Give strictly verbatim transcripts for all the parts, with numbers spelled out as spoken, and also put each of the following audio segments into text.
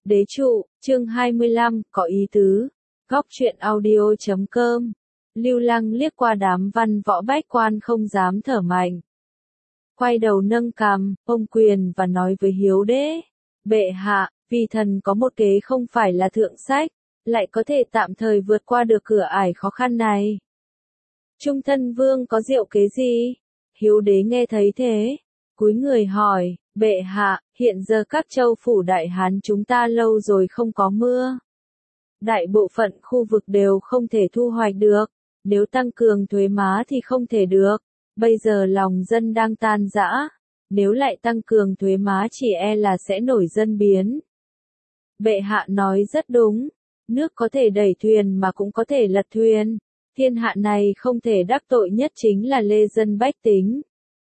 Đế trụ, chương hai mươi lăm, có ý tứ. Góc truyện audio chấm com. Lưu Lăng liếc qua đám văn võ bách quan không dám thở mạnh. Quay đầu nâng cằm, ôm quyền và nói với Hiếu Đế. Bệ hạ, vì thần có một kế không phải là thượng sách, lại có thể tạm thời vượt qua được cửa ải khó khăn này. Trung thân vương có diệu kế gì? Hiếu Đế nghe thấy thế, cúi người hỏi, bệ hạ, hiện giờ các châu phủ Đại Hán chúng ta lâu rồi không có mưa. Đại bộ phận khu vực đều không thể thu hoạch được, nếu tăng cường thuế má thì không thể được, bây giờ lòng dân đang tan rã, nếu lại tăng cường thuế má chỉ e là sẽ nổi dân biến. Bệ hạ nói rất đúng, nước có thể đẩy thuyền mà cũng có thể lật thuyền, thiên hạ này không thể đắc tội nhất chính là lê dân bách tính.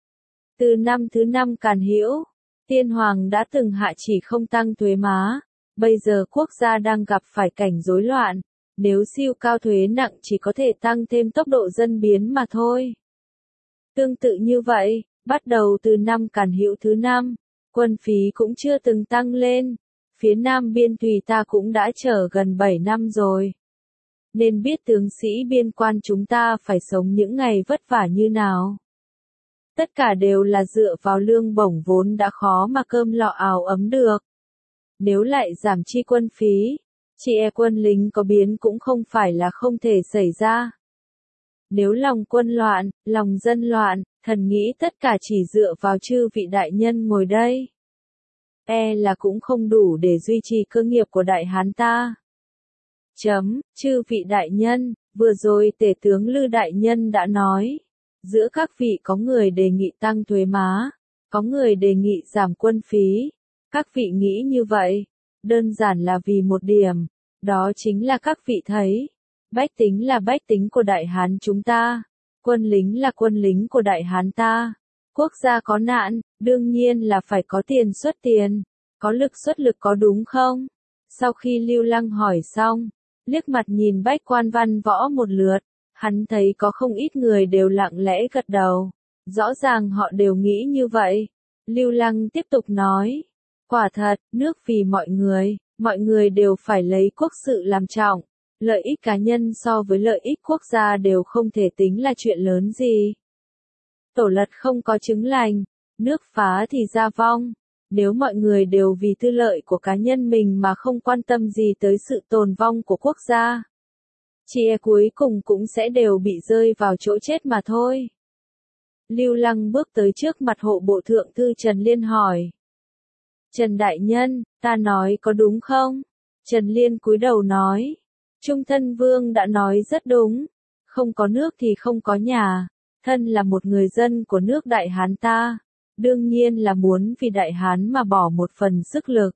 Từ năm thứ năm Càn Hữu, Tiên Hoàng đã từng hạ chỉ không tăng thuế má, bây giờ quốc gia đang gặp phải cảnh rối loạn, nếu siêu cao thuế nặng chỉ có thể tăng thêm tốc độ dân biến mà thôi. Tương tự như vậy, bắt đầu từ năm Càn Hữu thứ năm, quân phí cũng chưa từng tăng lên, phía nam biên thùy ta cũng đã chờ gần bảy năm rồi. Nên biết tướng sĩ biên quan chúng ta phải sống những ngày vất vả như nào. Tất cả đều là dựa vào lương bổng vốn đã khó mà cơm lọ áo ấm được. Nếu lại giảm chi quân phí, chỉ e quân lính có biến cũng không phải là không thể xảy ra. Nếu lòng quân loạn, lòng dân loạn, thần nghĩ tất cả chỉ dựa vào chư vị đại nhân ngồi đây. E là cũng không đủ để duy trì cơ nghiệp của Đại Hán ta. Chấm, chư vị đại nhân, vừa rồi tể tướng Lư đại nhân đã nói. Giữa các vị có người đề nghị tăng thuế má, có người đề nghị giảm quân phí. Các vị nghĩ như vậy, đơn giản là vì một điểm, đó chính là các vị thấy, bách tính là bách tính của Đại Hán chúng ta, quân lính là quân lính của Đại Hán ta, quốc gia có nạn, đương nhiên là phải có tiền xuất tiền, có lực xuất lực có đúng không? Sau khi Lưu Lăng hỏi xong, liếc mặt nhìn bách quan văn võ một lượt, hắn thấy có không ít người đều lặng lẽ gật đầu, rõ ràng họ đều nghĩ như vậy. Lưu Lăng tiếp tục nói, quả thật, nước vì mọi người, mọi người đều phải lấy quốc sự làm trọng, lợi ích cá nhân so với lợi ích quốc gia đều không thể tính là chuyện lớn gì. Tổ lật không có trứng lành, nước phá thì gia vong, nếu mọi người đều vì tư lợi của cá nhân mình mà không quan tâm gì tới sự tồn vong của quốc gia, chỉ e cuối cùng cũng sẽ đều bị rơi vào chỗ chết mà thôi. Lưu Lăng bước tới trước mặt hộ bộ thượng thư Trần Liên hỏi. Trần Đại Nhân, ta nói có đúng không? Trần Liên cúi đầu nói. Trung thân vương đã nói rất đúng. Không có nước thì không có nhà. Thân là một người dân của nước Đại Hán ta. Đương nhiên là muốn vì Đại Hán mà bỏ một phần sức lực.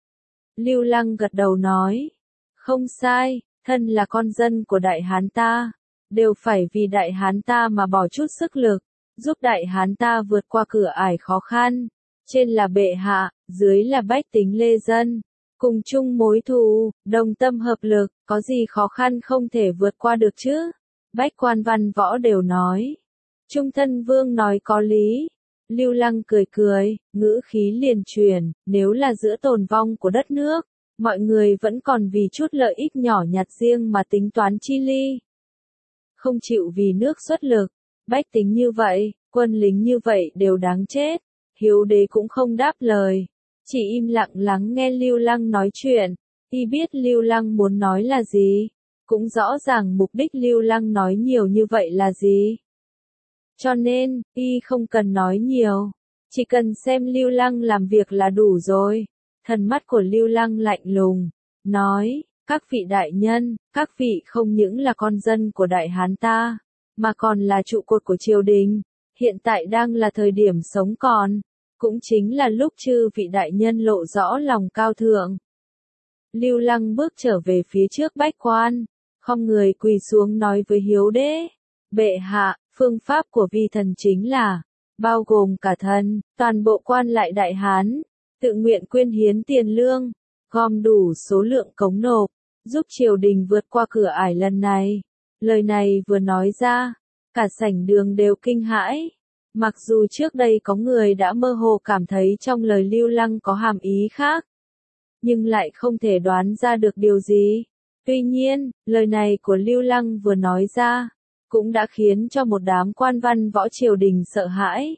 Lưu Lăng gật đầu nói. Không sai, thân là con dân của Đại Hán ta. Đều phải vì Đại Hán ta mà bỏ chút sức lực. Giúp Đại Hán ta vượt qua cửa ải khó khăn. Trên là bệ hạ, dưới là bách tính lê dân. Cùng chung mối thù, đồng tâm hợp lực, có gì khó khăn không thể vượt qua được chứ? Bách quan văn võ đều nói. Trung thân vương nói có lý. Lưu Lăng cười cười, ngữ khí liền truyền, nếu là giữa tồn vong của đất nước, mọi người vẫn còn vì chút lợi ích nhỏ nhặt riêng mà tính toán chi ly. Không chịu vì nước xuất lực, bách tính như vậy, quân lính như vậy đều đáng chết. Hiếu Đế cũng không đáp lời, chỉ im lặng lắng nghe Lưu Lăng nói chuyện, y biết Lưu Lăng muốn nói là gì, cũng rõ ràng mục đích Lưu Lăng nói nhiều như vậy là gì. Cho nên, y không cần nói nhiều, chỉ cần xem Lưu Lăng làm việc là đủ rồi. Thần mắt của Lưu Lăng lạnh lùng, nói, các vị đại nhân, các vị không những là con dân của Đại Hán ta, mà còn là trụ cột của triều đình, hiện tại đang là thời điểm sống còn. Cũng chính là lúc chư vị đại nhân lộ rõ lòng cao thượng. Lưu Lăng bước trở về phía trước bách quan, khom người quỳ xuống nói với Hiếu Đế. Bệ hạ, phương pháp của vi thần chính là, bao gồm cả thần, toàn bộ quan lại Đại Hán, tự nguyện quyên hiến tiền lương, gom đủ số lượng cống nộp, giúp triều đình vượt qua cửa ải lần này. Lời này vừa nói ra, cả sảnh đường đều kinh hãi. Mặc dù trước đây có người đã mơ hồ cảm thấy trong lời Lưu Lăng có hàm ý khác. nhưng lại không thể đoán ra được điều gì. Tuy nhiên, lời này của Lưu Lăng vừa nói ra, cũng đã khiến cho một đám quan văn võ triều đình sợ hãi.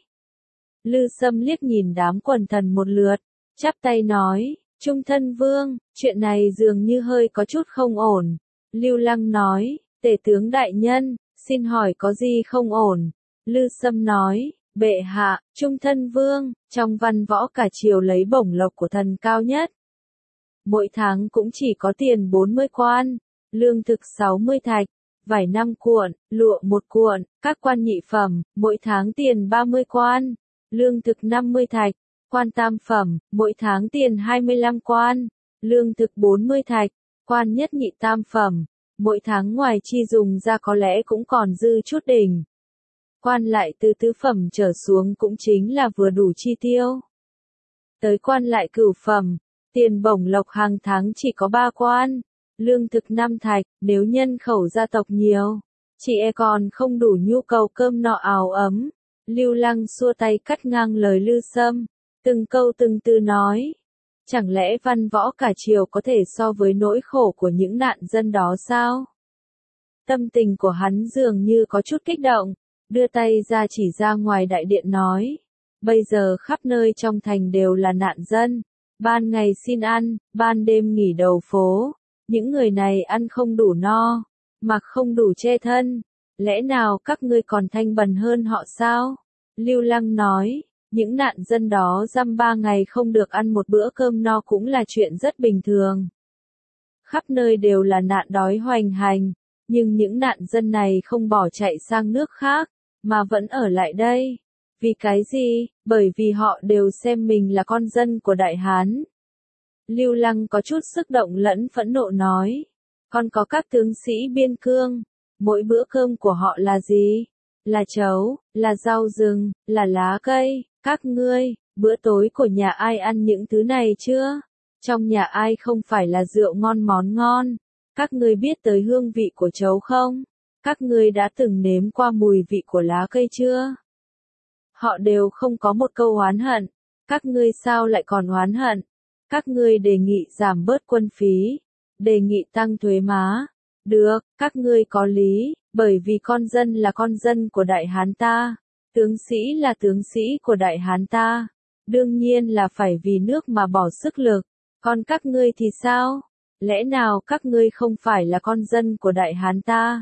Lư Sâm liếc nhìn đám quần thần một lượt, chắp tay nói, Trung thân vương, chuyện này dường như hơi có chút không ổn. Lưu Lăng nói, tể tướng đại nhân, xin hỏi có gì không ổn? Lư Sâm nói, bệ hạ, Trung thân vương, trong văn võ cả triều lấy bổng lộc của thần cao nhất. Mỗi tháng cũng chỉ có tiền bốn mươi quan, lương thực sáu mươi thạch, vải năm cuộn, lụa một cuộn, các quan nhị phẩm, mỗi tháng tiền ba mươi quan, lương thực năm mươi thạch, quan tam phẩm, mỗi tháng tiền hai mươi lăm quan, lương thực bốn mươi thạch, quan nhất nhị tam phẩm, mỗi tháng ngoài chi dùng ra có lẽ cũng còn dư chút đỉnh. Quan lại từ tứ phẩm trở xuống cũng chính là vừa đủ chi tiêu. Tới quan lại cửu phẩm, tiền bổng lộc hàng tháng chỉ có ba quan, lương thực năm thạch, nếu nhân khẩu gia tộc nhiều, chị e còn không đủ nhu cầu cơm nọ áo ấm. Lưu Lăng xua tay cắt ngang lời Lư Sâm, từng câu từng từ nói, chẳng lẽ văn võ cả triều có thể so với nỗi khổ của những nạn dân đó sao? Tâm tình của hắn dường như có chút kích động, đưa tay ra chỉ ra ngoài đại điện nói, bây giờ khắp nơi trong thành đều là nạn dân, ban ngày xin ăn, ban đêm nghỉ đầu phố, những người này ăn không đủ no, mặc không đủ che thân, lẽ nào các ngươi còn thanh bần hơn họ sao? Lưu Lăng nói, những nạn dân đó dăm ba ngày không được ăn một bữa cơm no cũng là chuyện rất bình thường. Khắp nơi đều là nạn đói hoành hành, nhưng những nạn dân này không bỏ chạy sang nước khác, mà vẫn ở lại đây. Vì cái gì? Bởi vì họ đều xem mình là con dân của Đại Hán. Lưu Lăng có chút sức động lẫn phẫn nộ nói, còn có các tướng sĩ biên cương, mỗi bữa cơm của họ là gì? Là chấu, là rau rừng, là lá cây, các ngươi, bữa tối của nhà ai ăn những thứ này chưa? Trong nhà ai không phải là rượu ngon món ngon? Các ngươi biết tới hương vị của chấu không? Các ngươi đã từng nếm qua mùi vị của lá cây chưa? Họ đều không có một câu oán hận. Các ngươi sao lại còn oán hận? Các ngươi đề nghị giảm bớt quân phí, đề nghị tăng thuế má. Được, các ngươi có lý, bởi vì con dân là con dân của Đại Hán ta, tướng sĩ là tướng sĩ của Đại Hán ta, đương nhiên là phải vì nước mà bỏ sức lực. Còn các ngươi thì sao? Lẽ nào các ngươi không phải là con dân của Đại Hán ta?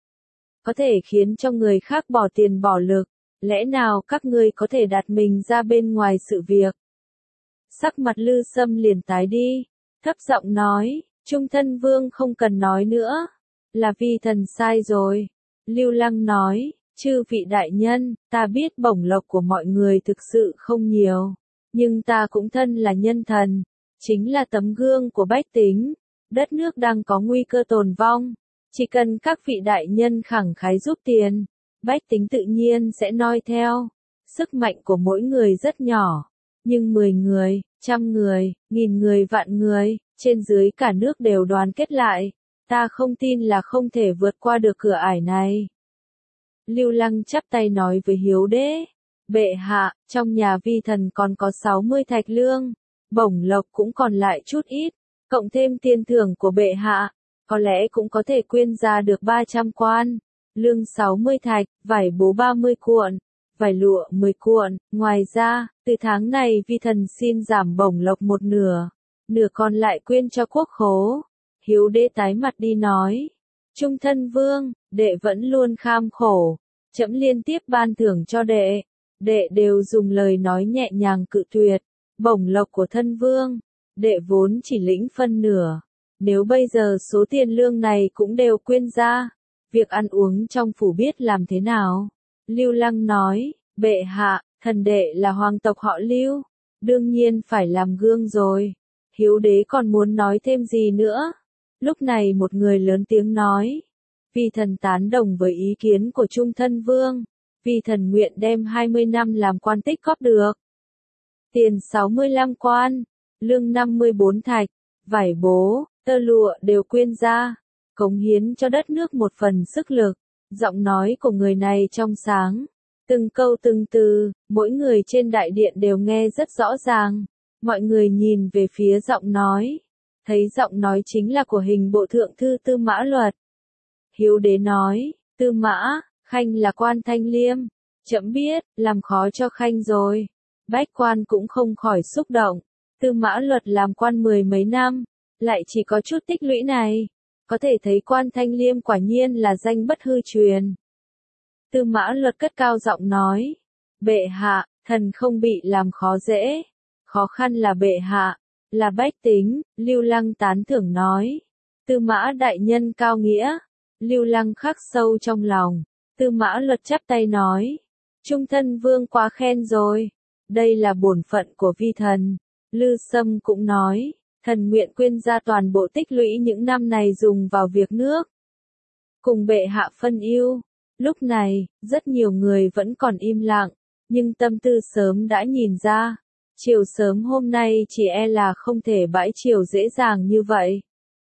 Có thể khiến cho người khác bỏ tiền bỏ lực, lẽ nào các ngươi có thể đặt mình ra bên ngoài sự việc? Sắc mặt Lư Sâm liền tái đi, thấp giọng nói, Trung thân vương không cần nói nữa, là vi thần sai rồi. Lưu Lăng nói, chư vị đại nhân, ta biết bổng lộc của mọi người thực sự không nhiều, nhưng ta cũng thân là nhân thần, chính là tấm gương của bách tính, đất nước đang có nguy cơ tồn vong, chỉ cần các vị đại nhân khẳng khái giúp tiền, bách tính tự nhiên sẽ noi theo. Sức mạnh của mỗi người rất nhỏ, nhưng mười người, trăm người, nghìn người vạn người, trên dưới cả nước đều đoàn kết lại, ta không tin là không thể vượt qua được cửa ải này. Lưu Lăng chắp tay nói với Hiếu Đế, bệ hạ, trong nhà vi thần còn có sáu mươi thạch lương, bổng lộc cũng còn lại chút ít, cộng thêm tiền thưởng của bệ hạ, có lẽ cũng có thể quyên ra được ba trăm quan, lương sáu mươi thạch, vải bố ba mươi cuộn, vải lụa mười cuộn, ngoài ra, từ tháng này vi thần xin giảm bổng lộc một nửa, nửa còn lại quyên cho quốc khố. Hiếu Đế tái mặt đi nói, Trung thân vương, đệ vẫn luôn kham khổ, trẫm liên tiếp ban thưởng cho đệ, đệ đều dùng lời nói nhẹ nhàng cự tuyệt, bổng lộc của thân vương, đệ vốn chỉ lĩnh phân nửa, nếu bây giờ số tiền lương này cũng đều quyên ra, việc ăn uống trong phủ biết làm thế nào? Lưu Lăng nói, bệ hạ, thần đệ là hoàng tộc họ Lưu, đương nhiên phải làm gương rồi. Hiếu Đế còn muốn nói thêm gì nữa? Lúc này một người lớn tiếng nói, vì thần tán đồng với ý kiến của Trung thân vương, vì thần nguyện đem hai mươi năm làm quan tích góp được. Tiền sáu mươi lăm quan, lương năm mươi bốn thạch, vải bố, tơ lụa đều quyên ra, cống hiến cho đất nước một phần sức lực. Giọng nói của người này trong sáng, từng câu từng từ, mỗi người trên đại điện đều nghe rất rõ ràng. Mọi người nhìn về phía giọng nói. Thấy giọng nói chính là của hình bộ thượng thư Tư Mã Luật. Hiếu đế nói, Tư Mã, khanh là quan Thanh Liêm. Trẫm biết, làm khó cho khanh rồi. Bách quan cũng không khỏi xúc động. Tư Mã Luật làm quan mười mấy năm, lại chỉ có chút tích lũy này. Có thể thấy quan Thanh Liêm quả nhiên là danh bất hư truyền. Tư Mã Luật cất cao giọng nói, bệ hạ, thần không bị làm khó dễ. Khó khăn là bệ hạ, là bách tính. Lưu Lăng tán thưởng nói, Tư Mã đại nhân cao nghĩa. Lưu Lăng khắc sâu trong lòng. Tư Mã Luật chắp tay nói, trung thân vương quá khen rồi. Đây là bổn phận của vi thần. Lư Sâm cũng nói, thần nguyện quyên ra toàn bộ tích lũy những năm này dùng vào việc nước. Cùng bệ hạ phân ưu. Lúc này, rất nhiều người vẫn còn im lặng, nhưng tâm tư sớm đã nhìn ra. Chiều sớm hôm nay chỉ e là không thể bãi chiều dễ dàng như vậy.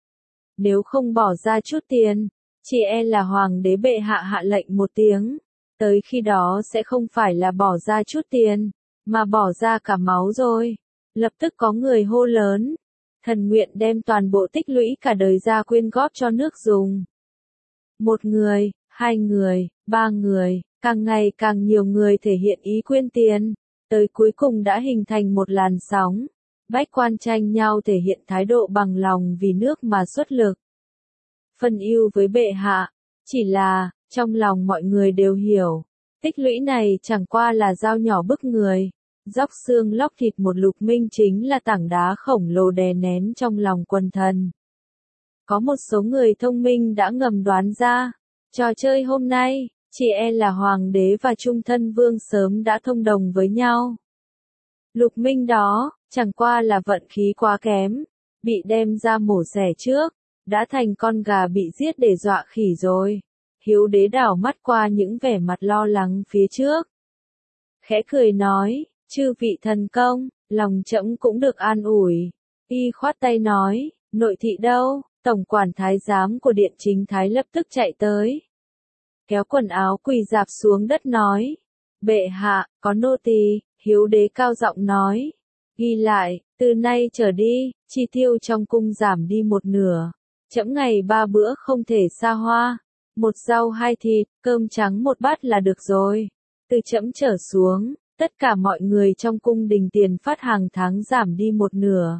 Nếu không bỏ ra chút tiền, chỉ e là hoàng đế bệ hạ hạ lệnh một tiếng. Tới khi đó sẽ không phải là bỏ ra chút tiền, mà bỏ ra cả máu rồi. Lập tức có người hô lớn, thần nguyện đem toàn bộ tích lũy cả đời ra quyên góp cho nước dùng. Một người, hai người, ba người, càng ngày càng nhiều người thể hiện ý quyên tiền, tới cuối cùng đã hình thành một làn sóng. Bách quan tranh nhau thể hiện thái độ bằng lòng vì nước mà xuất lực. Phân ưu với bệ hạ, chỉ là, trong lòng mọi người đều hiểu, tích lũy này chẳng qua là dao nhỏ bức người. Dóc xương lóc thịt một Lục Minh chính là tảng đá khổng lồ đè nén trong lòng quần thần. Có một số người thông minh đã ngầm đoán ra, trò chơi hôm nay, chỉ e là hoàng đế và trung thân vương sớm đã thông đồng với nhau. Lục Minh đó, chẳng qua là vận khí quá kém, bị đem ra mổ xẻ trước, đã thành con gà bị giết để dọa khỉ rồi. Hiếu đế đảo mắt qua những vẻ mặt lo lắng phía trước. Khẽ cười nói, chư vị thần công, lòng trẫm cũng được an ủi. Y khoát tay nói, nội thị đâu? Tổng quản thái giám của điện chính thái lập tức chạy tới. Kéo quần áo quỳ dạp xuống đất nói, bệ hạ, có nô tỳ. Hiếu đế cao giọng nói, ghi lại, từ nay trở đi, chi tiêu trong cung giảm đi một nửa. Trẫm ngày ba bữa không thể xa hoa, một rau hai thịt, cơm trắng một bát là được rồi. Từ trẫm trở xuống, tất cả mọi người trong cung đình tiền phát hàng tháng giảm đi một nửa.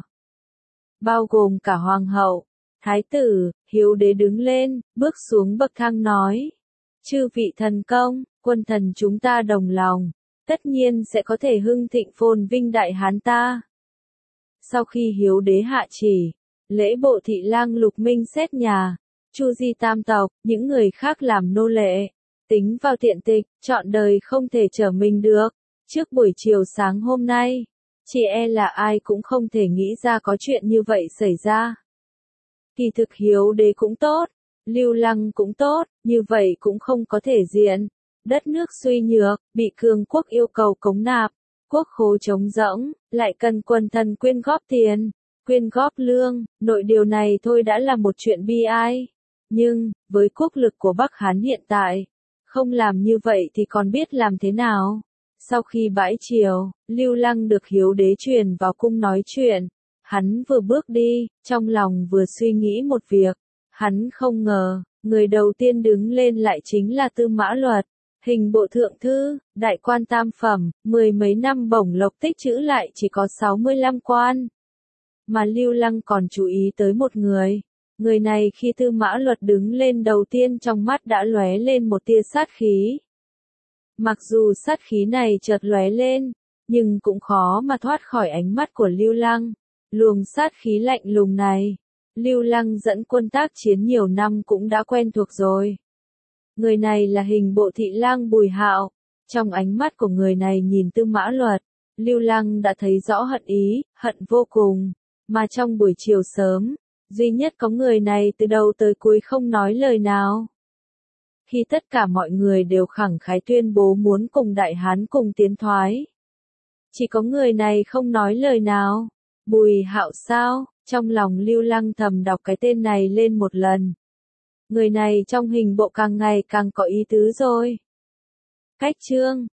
Bao gồm cả hoàng hậu, thái tử. Hiếu đế đứng lên, bước xuống bậc thang nói, chư vị thần công, quân thần chúng ta đồng lòng, tất nhiên sẽ có thể hưng thịnh phồn vinh đại Hán ta. Sau khi hiếu đế hạ chỉ, lễ bộ thị lang Lục Minh xét nhà, chu di tam tộc, những người khác làm nô lệ, tính vào tiện tịch, trọn đời không thể trở mình được. Trước buổi chiều sáng hôm nay, chỉ e là ai cũng không thể nghĩ ra có chuyện như vậy xảy ra. Kỳ thực hiếu đế cũng tốt, Lưu Lăng cũng tốt, như vậy cũng không có thể diện. Đất nước suy nhược, bị cường quốc yêu cầu cống nạp, quốc khố trống rỗng, lại cần quần thần quyên góp tiền, quyên góp lương, nội điều này thôi đã là một chuyện bi ai. Nhưng, với quốc lực của Bắc Hán hiện tại, không làm như vậy thì còn biết làm thế nào. Sau khi bãi triều, Lưu Lăng được hiếu đế truyền vào cung nói chuyện. Hắn vừa bước đi, trong lòng vừa suy nghĩ một việc. Hắn không ngờ, người đầu tiên đứng lên lại chính là Tư Mã Luật. Hình bộ thượng thư, đại quan tam phẩm, mười mấy năm bổng lộc tích trữ lại chỉ có sáu mươi lăm quan. Mà Lưu Lăng còn chú ý tới một người. Người này khi Tư Mã Luật đứng lên đầu tiên trong mắt đã lóe lên một tia sát khí. Mặc dù sát khí này chợt lóe lên, nhưng cũng khó mà thoát khỏi ánh mắt của Lưu Lăng. Luồng sát khí lạnh lùng này, Lưu Lăng dẫn quân tác chiến nhiều năm cũng đã quen thuộc rồi. Người này là hình bộ thị lang Bùi Hạo. Trong ánh mắt của người này nhìn Tư Mã Luật, Lưu Lăng đã thấy rõ hận ý, hận vô cùng. Mà trong buổi chiều sớm, duy nhất có người này từ đầu tới cuối không nói lời nào. Khi tất cả mọi người đều khẳng khái tuyên bố muốn cùng Đại Hán cùng tiến thoái, chỉ có người này không nói lời nào. Bùi Hạo sao? Trong lòng Lưu Lăng thầm đọc cái tên này lên một lần. Người này trong hình bộ càng ngày càng có ý tứ rồi. Cách chương